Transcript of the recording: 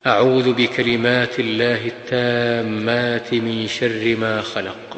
أعوذ بكلمات الله التامات من شر ما خلق.